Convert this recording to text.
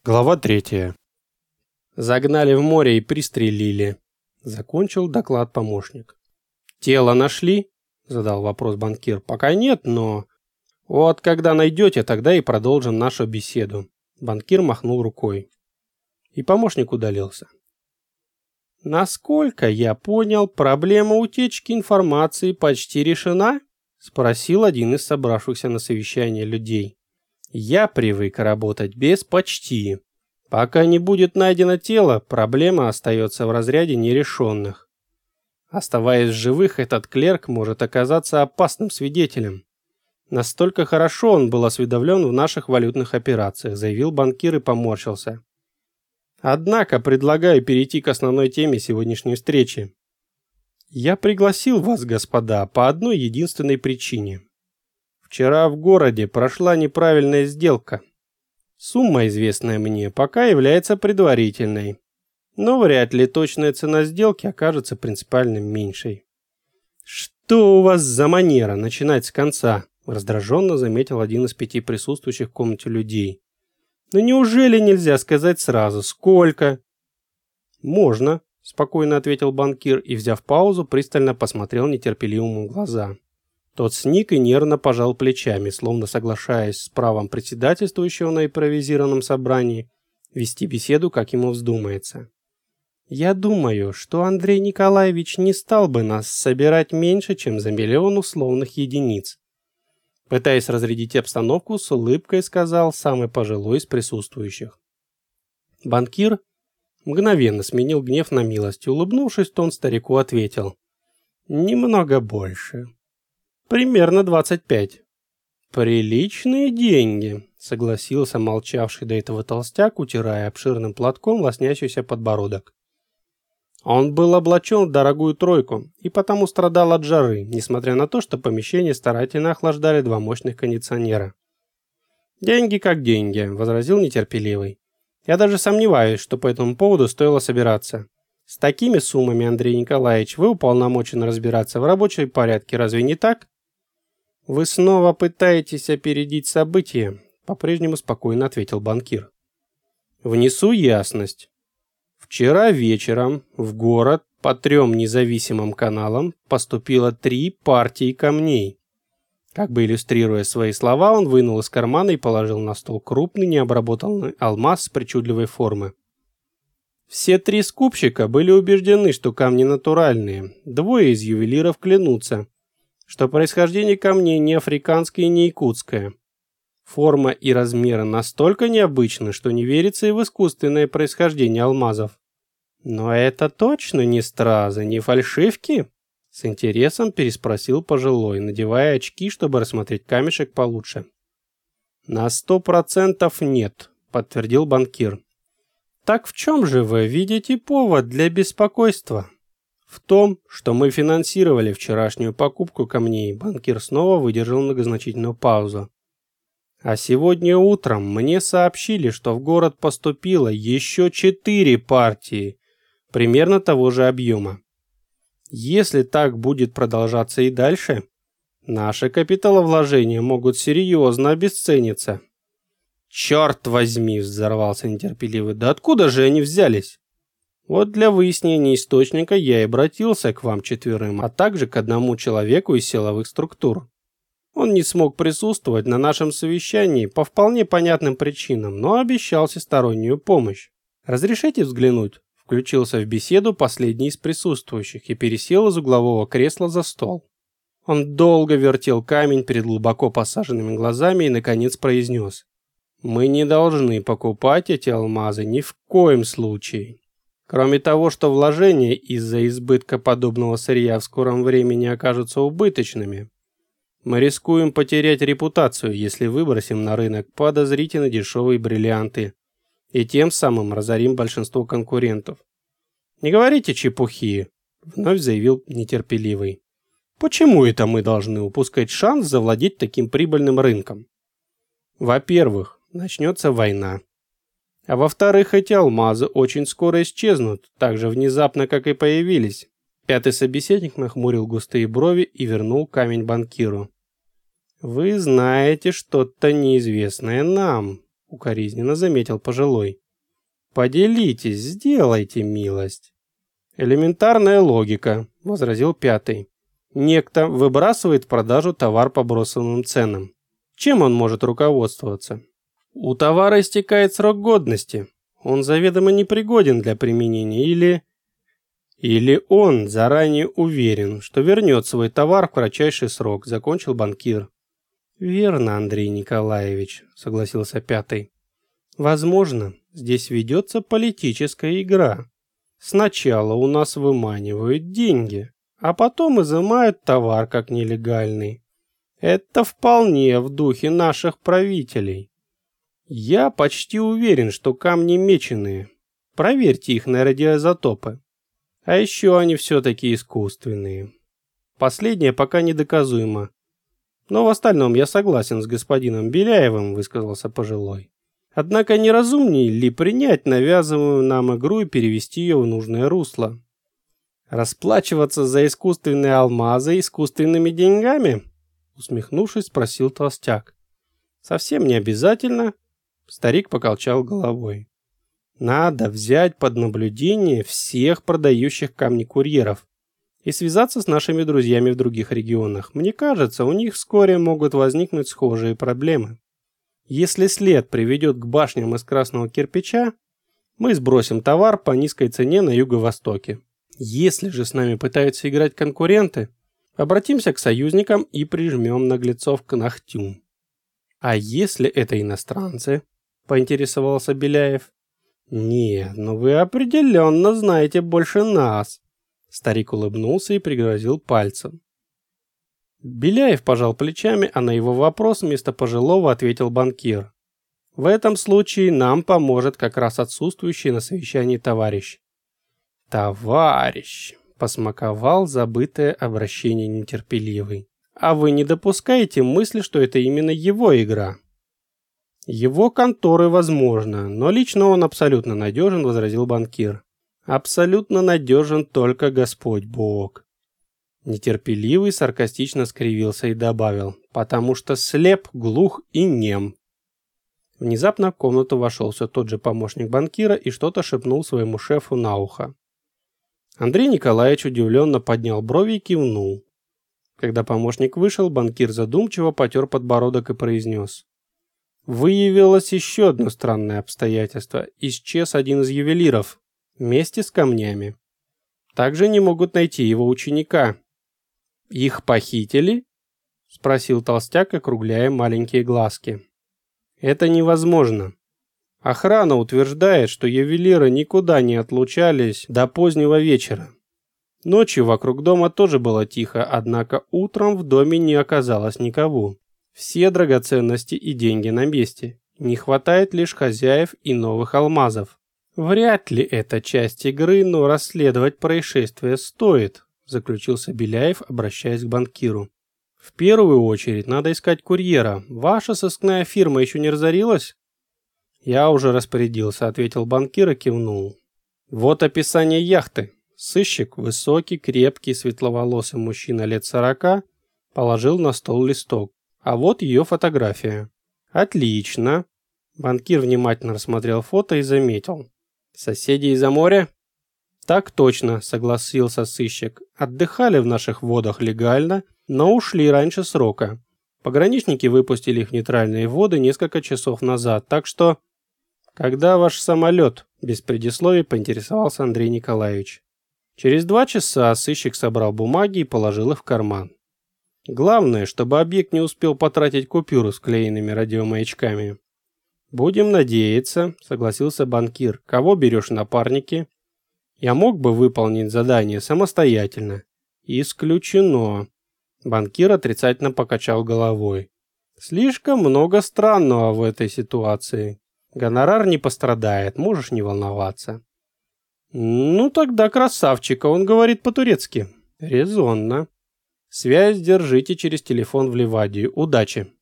Глава 3. Загнали в море и пристрелили. Закончил доклад помощник. Тело нашли? Задал вопрос банкир. Пока нет, но... Вот когда найдете, тогда и продолжим нашу беседу. Банкир махнул рукой. И помощник удалился. Насколько я понял, проблема утечки информации почти решена? Спросил один из собравшихся на совещании людей. Я привык работать без почти. Пока не будет найдено тело, проблема остается в разряде нерешенных. Оставаясь в живых, этот клерк может оказаться опасным свидетелем. Настолько хорошо он был осведомлен в наших валютных операциях, заявил банкир и поморщился. Однако предлагаю перейти к основной теме сегодняшней встречи. Я пригласил вас, господа, по одной единственной причине. Вчера в городе прошла неправильная сделка. Сумма, известная мне, пока является предварительной. Но вряд ли точная цена сделки окажется принципиально меньшей. Что у вас за манера начинать с конца? Раздраженно заметил один из 5 присутствующих в комнате людей. Но неужели нельзя сказать сразу, сколько? Можно, спокойно ответил банкир и, взяв паузу, пристально посмотрел нетерпеливому в глаза. Тот сник и нервно пожал плечами, словно соглашаясь с правом председательствующего на импровизированном собрании вести беседу, как ему вздумается. Я думаю, что Андрей Николаевич не стал бы нас собирать меньше, чем за 1 миллион условных единиц. Пытаясь разрядить обстановку, с улыбкой сказал самый пожилой из присутствующих. Банкир мгновенно сменил гнев на милость, улыбнувшись, тон старику ответил: «Немного больше. Примерно 25. Приличные деньги», согласился молчавший до этого толстяк, утирая обширным платком лоснящийся подбородок. Он был облачен в дорогую тройку и потому страдал от жары, несмотря на то, что помещение старательно охлаждали 2 мощных кондиционера. «Деньги как деньги», — возразил нетерпеливый. «Я даже сомневаюсь, что по этому поводу стоило собираться. С такими суммами, Андрей Николаевич, вы уполномочены разбираться в рабочем порядке, разве не так?» «Вы снова пытаетесь опередить события», — по-прежнему спокойно ответил банкир. «Внесу ясность. Вчера вечером в город по 3 независимым каналам поступило 3 партии камней». Как бы иллюстрируя свои слова, он вынул из кармана и положил на стол крупный необработанный алмаз с причудливой формы. Все 3 скупщика были убеждены, что камни натуральные. 2 из ювелиров клянутся, что происхождение камней не африканское и не якутское. Форма и размеры настолько необычны, что не верится и в искусственное происхождение алмазов. «Но это точно не стразы, не фальшивки?» С интересом переспросил пожилой, надевая очки, чтобы рассмотреть камешек получше. «На 100% нет», — подтвердил банкир. «Так в чем же вы видите повод для беспокойства?» «В том, что мы финансировали вчерашнюю покупку камней», — банкир снова выдержал многозначительную паузу. «А сегодня утром мне сообщили, что в город поступило еще 4 партии, примерно того же объема. Если так будет продолжаться и дальше, наши капиталовложения могут серьезно обесцениться». «Черт возьми!» — взорвался нетерпеливый. «Да откуда же они взялись?» «Вот для выяснения источника я и обратился к вам 4, а также к одному человеку из силовых структур. Он не смог присутствовать на нашем совещании по вполне понятным причинам, но обещал всестороннюю помощь. Разрешите взглянуть?» Включился в беседу последний из присутствующих и пересел из углового кресла за стол. Он долго вертел камень перед глубоко посаженными глазами и, наконец, произнес: «Мы не должны покупать эти алмазы ни в коем случае. Кроме того, что вложения из-за избытка подобного сырья в скором времени окажутся убыточными, мы рискуем потерять репутацию, если выбросим на рынок подозрительно дешевые бриллианты и тем самым разорим большинство конкурентов». «Не говорите чепухи», — вновь заявил нетерпеливый. «Почему это мы должны упускать шанс завладеть таким прибыльным рынком? Во-первых, начнется война. А во-вторых, эти алмазы очень скоро исчезнут, так же внезапно, как и появились». 5-й собеседник нахмурил густые брови и вернул камень банкиру. «Вы знаете что-то неизвестное нам», укоризненно заметил пожилой. Поделитесь, сделайте милость. Элементарная логика, возразил пятый. Некто выбрасывает в продажу товар по брошенным ценам. Чем он может руководствоваться? У товара истекает срок годности. Он заведомо непригоден для применения или он заранее уверен, что вернет свой товар в кратчайший срок, закончил банкир. Верно, Андрей Николаевич, согласился пятый. Возможно, здесь ведется политическая игра. Сначала у нас выманивают деньги, а потом изымают товар как нелегальный. Это вполне в духе наших правителей. Я почти уверен, что камни меченые. Проверьте их на радиоизотопы. А еще они все-таки искусственные. Последнее пока недоказуемо. Но в остальном я согласен с господином Беляевым, высказался пожилой. Однако неразумнее ли принять навязываемую нам игру и перевести ее в нужное русло? Расплачиваться за искусственные алмазы искусственными деньгами? Усмехнувшись, спросил толстяк. Совсем не обязательно. Старик покачал головой. Надо взять под наблюдение всех продающих камни курьеров и связаться с нашими друзьями в других регионах. Мне кажется, у них вскоре могут возникнуть схожие проблемы. Если след приведет к башням из красного кирпича, мы сбросим товар по низкой цене на юго-востоке. Если же с нами пытаются играть конкуренты, обратимся к союзникам и прижмем наглецов к ногтю. А если это иностранцы? Поинтересовался Беляев. Нет, но вы определенно знаете больше нас. Старик улыбнулся и пригрозил пальцем. Беляев пожал плечами, а на его вопрос вместо пожилого ответил банкир. В этом случае нам поможет как раз отсутствующий на совещании товарищ. Товарищ, посмаковал забытое обращение нетерпеливый. А вы не допускаете мысли, что это именно его игра? Его конторы возможно, но лично он абсолютно надежен, возразил банкир. Абсолютно надежен только Господь Бог. Нетерпеливый саркастично скривился и добавил, потому что слеп, глух и нем. Внезапно в комнату вошел все тот же помощник банкира и что-то шепнул своему шефу на ухо. Андрей Николаевич удивленно поднял брови и кивнул. Когда помощник вышел, банкир задумчиво потер подбородок и произнес. Выявилось еще одно странное обстоятельство. Исчез один из ювелиров вместе с камнями. Также не могут найти его ученика. «Их похитили?» – спросил толстяк, округляя маленькие глазки. «Это невозможно. Охрана утверждает, что ювелиры никуда не отлучались до позднего вечера. Ночью вокруг дома тоже было тихо, однако утром в доме не оказалось никого. Все драгоценности и деньги на месте. Не хватает лишь хозяев и новых алмазов. Вряд ли это часть игры, но расследовать происшествие стоит», – заключился Беляев, обращаясь к банкиру. «В первую очередь надо искать курьера. Ваша сыскная фирма еще не разорилась?» «Я уже распорядился», – ответил банкир и кивнул. «Вот описание яхты». Сыщик, высокий, крепкий, светловолосый мужчина лет 40, положил на стол листок. А вот ее фотография. Отлично. Банкир внимательно рассмотрел фото и заметил. Соседи из-за моря? Так точно, согласился сыщик. Отдыхали в наших водах легально, но ушли раньше срока. Пограничники выпустили их в нейтральные воды несколько часов назад, так что... Когда ваш самолет? Без предисловий поинтересовался Андрей Николаевич. Через 2 часа сыщик собрал бумаги и положил их в карман. Главное, чтобы объект не успел потратить купюру с клеенными радиомаячками. Будем надеяться, согласился банкир. Кого берешь в напарники? Я мог бы выполнить задание самостоятельно. Исключено. Банкир отрицательно покачал головой. Слишком много странного в этой ситуации. Гонорар не пострадает, можешь не волноваться. Ну тогда красавчика, он говорит по-турецки. Резонно. Связь держите через телефон в Ливадию. Удачи.